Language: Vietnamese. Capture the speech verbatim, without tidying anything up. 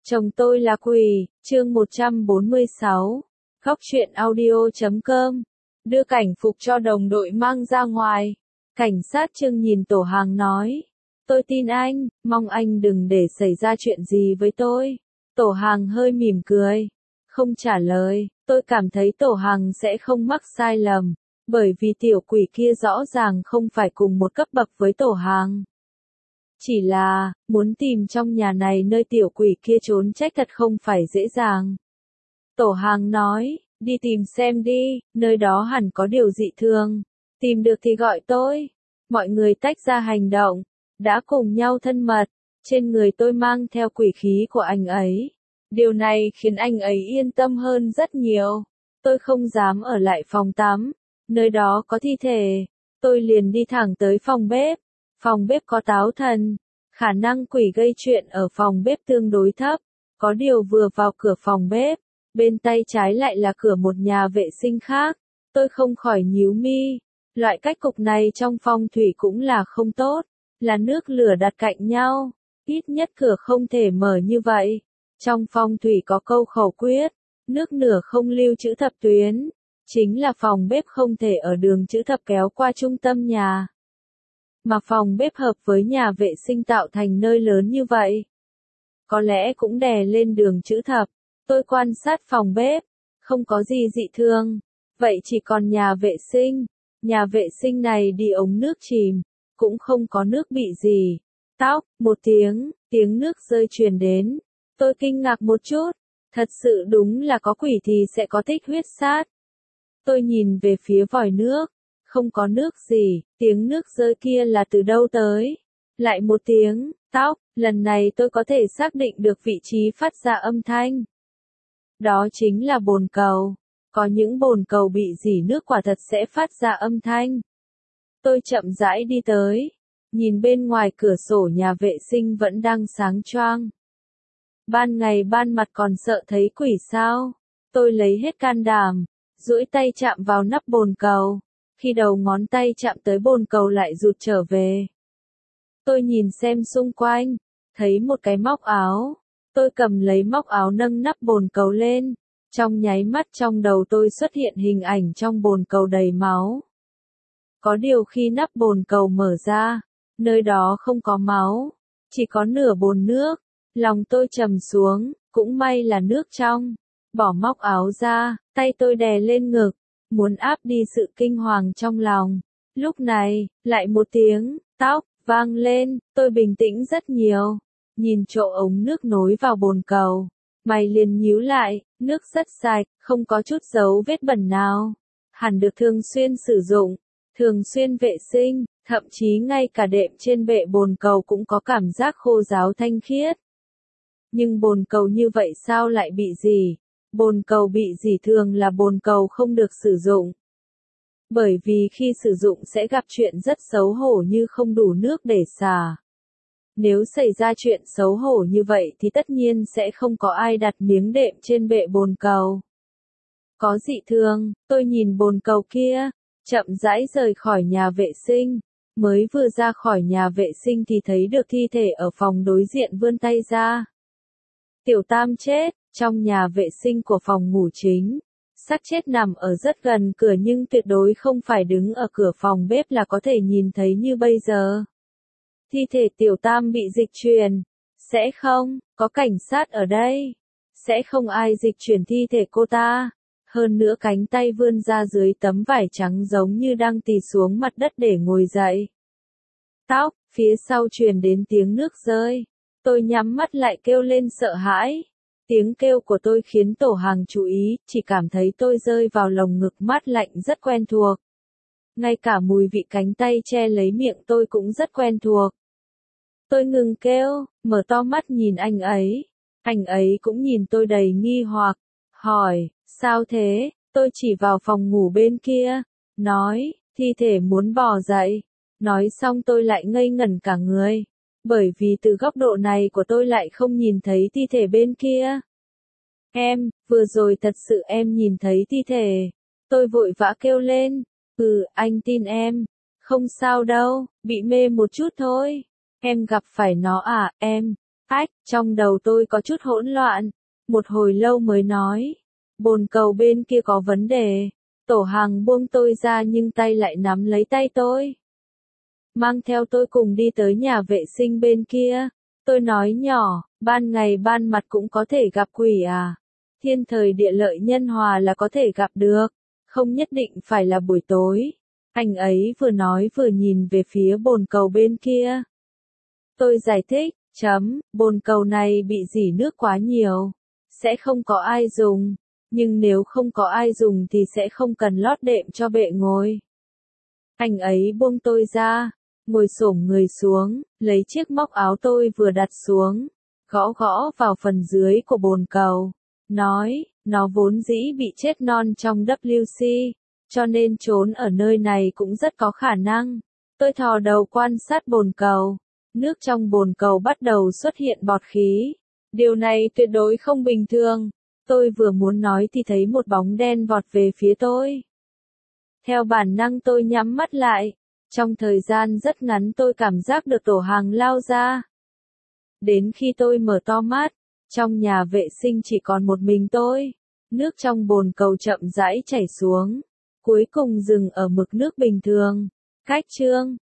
Chồng tôi là quỷ, chương một trăm bốn mươi sáu. Góc truyện audio chấm com. Đưa cảnh phục cho đồng đội mang ra ngoài. Cảnh sát Trương nhìn Tổ Hàng nói. Tôi tin anh, mong anh đừng để xảy ra chuyện gì với tôi. Tổ Hàng hơi mỉm cười. Không trả lời, tôi cảm thấy Tổ Hàng sẽ không mắc sai lầm. Bởi vì tiểu quỷ kia rõ ràng không phải cùng một cấp bậc với Tổ Hàng. Chỉ là, muốn tìm trong nhà này nơi tiểu quỷ kia trốn trách thật không phải dễ dàng. Tổ Hàng nói, đi tìm xem đi, nơi đó hẳn có điều dị thường. Tìm được thì gọi tôi. Mọi người tách ra hành động, đã cùng nhau thân mật. Trên người tôi mang theo quỷ khí của anh ấy. Điều này khiến anh ấy yên tâm hơn rất nhiều. Tôi không dám ở lại phòng tắm. Nơi đó có thi thể. Tôi liền đi thẳng tới phòng bếp. Phòng bếp có táo thần. Khả năng quỷ gây chuyện ở phòng bếp tương đối thấp. Có điều vừa vào cửa phòng bếp, bên tay trái lại là cửa một nhà vệ sinh khác. Tôi không khỏi nhíu mi. Loại cách cục này trong phong thủy cũng là không tốt. Là nước lửa đặt cạnh nhau. Ít nhất cửa không thể mở như vậy. Trong phong thủy có câu khẩu quyết. Nước nửa không lưu chữ thập tuyến. Chính là phòng bếp không thể ở đường chữ thập kéo qua trung tâm nhà. Mà phòng bếp hợp với nhà vệ sinh tạo thành nơi lớn như vậy. Có lẽ cũng đè lên đường chữ thập. Tôi quan sát phòng bếp. Không có gì dị thường. Vậy chỉ còn nhà vệ sinh. Nhà vệ sinh này đi ống nước chìm. Cũng không có nước bị gì. Tóc, một tiếng, tiếng nước rơi truyền đến. Tôi kinh ngạc một chút. Thật sự đúng là có quỷ thì sẽ có tích huyết sát. Tôi nhìn về phía vòi nước. Không có nước gì, tiếng nước rơi kia là từ đâu tới. Lại một tiếng, tóc, lần này tôi có thể xác định được vị trí phát ra âm thanh. Đó chính là bồn cầu. Có những bồn cầu bị rỉ nước quả thật sẽ phát ra âm thanh. Tôi chậm rãi đi tới. Nhìn bên ngoài cửa sổ nhà vệ sinh vẫn đang sáng choang. Ban ngày ban mặt còn sợ thấy quỷ sao? Tôi lấy hết can đảm, duỗi tay chạm vào nắp bồn cầu. Khi đầu ngón tay chạm tới bồn cầu lại rụt trở về. Tôi nhìn xem xung quanh, thấy một cái móc áo. Tôi cầm lấy móc áo nâng nắp bồn cầu lên. Trong nháy mắt trong đầu tôi xuất hiện hình ảnh trong bồn cầu đầy máu. Có điều khi nắp bồn cầu mở ra, nơi đó không có máu, chỉ có nửa bồn nước. Lòng tôi trầm xuống, cũng may là nước trong. Bỏ móc áo ra, tay tôi đè lên ngực. Muốn áp đi sự kinh hoàng trong lòng. Lúc này, lại một tiếng, tóc, vang lên, tôi bình tĩnh rất nhiều. Nhìn chỗ ống nước nối vào bồn cầu. Mày liền nhíu lại, nước rất sạch, không có chút dấu vết bẩn nào. Hẳn được thường xuyên sử dụng, thường xuyên vệ sinh, thậm chí ngay cả đệm trên bệ bồn cầu cũng có cảm giác khô ráo thanh khiết. Nhưng bồn cầu như vậy sao lại bị gì? Bồn cầu bị rỉ thường là bồn cầu không được sử dụng. Bởi vì khi sử dụng sẽ gặp chuyện rất xấu hổ như không đủ nước để xả. Nếu xảy ra chuyện xấu hổ như vậy thì tất nhiên sẽ không có ai đặt miếng đệm trên bệ bồn cầu. Có dị thường, tôi nhìn bồn cầu kia, chậm rãi rời khỏi nhà vệ sinh. Mới vừa ra khỏi nhà vệ sinh thì thấy được thi thể ở phòng đối diện vươn tay ra. Tiểu Tam chết. Trong nhà vệ sinh của phòng ngủ chính, xác chết nằm ở rất gần cửa nhưng tuyệt đối không phải đứng ở cửa phòng bếp là có thể nhìn thấy như bây giờ. Thi thể Tiểu Tam bị dịch chuyển. Sẽ không, có cảnh sát ở đây. Sẽ không ai dịch chuyển thi thể cô ta. Hơn nữa cánh tay vươn ra dưới tấm vải trắng giống như đang tì xuống mặt đất để ngồi dậy. Tóc, phía sau truyền đến tiếng nước rơi. Tôi nhắm mắt lại kêu lên sợ hãi. Tiếng kêu của tôi khiến Tổ Hàng chú ý, chỉ cảm thấy tôi rơi vào lồng ngực mát lạnh rất quen thuộc. Ngay cả mùi vị cánh tay che lấy miệng tôi cũng rất quen thuộc. Tôi ngừng kêu, mở to mắt nhìn anh ấy. Anh ấy cũng nhìn tôi đầy nghi hoặc, hỏi, sao thế? Tôi chỉ vào phòng ngủ bên kia, nói, thi thể muốn bò dậy. Nói xong tôi lại ngây ngẩn cả người. Bởi vì từ góc độ này của tôi lại không nhìn thấy thi thể bên kia. Em, vừa rồi thật sự em nhìn thấy thi thể. Tôi vội vã kêu lên. Ừ, anh tin em. Không sao đâu, bị mê một chút thôi. Em gặp phải nó à, em. Ách, trong đầu tôi có chút hỗn loạn. Một hồi lâu mới nói. Bồn cầu bên kia có vấn đề. Tổ Hằng buông tôi ra nhưng tay lại nắm lấy tay tôi. Mang theo tôi cùng đi tới nhà vệ sinh bên kia. Tôi nói nhỏ, ban ngày ban mặt cũng có thể gặp quỷ à. Thiên thời địa lợi nhân hòa là có thể gặp được. Không nhất định phải là buổi tối. Anh ấy vừa nói vừa nhìn về phía bồn cầu bên kia. Tôi giải thích, chấm, bồn cầu này bị rỉ nước quá nhiều. Sẽ không có ai dùng. Nhưng nếu không có ai dùng thì sẽ không cần lót đệm cho bệ ngồi. Anh ấy buông tôi ra, ngồi xổm người xuống, lấy chiếc móc áo tôi vừa đặt xuống, gõ gõ vào phần dưới của bồn cầu. Nói, nó vốn dĩ bị chết non trong vê kép xê, cho nên trốn ở nơi này cũng rất có khả năng. Tôi thò đầu quan sát bồn cầu. Nước trong bồn cầu bắt đầu xuất hiện bọt khí. Điều này tuyệt đối không bình thường. Tôi vừa muốn nói thì thấy một bóng đen vọt về phía tôi. Theo bản năng tôi nhắm mắt lại. Trong thời gian rất ngắn tôi cảm giác được Tổ Hằng lao ra. Đến khi tôi mở to mắt, trong nhà vệ sinh chỉ còn một mình tôi. Nước trong bồn cầu chậm rãi chảy xuống. Cuối cùng dừng ở mực nước bình thường. Cách chương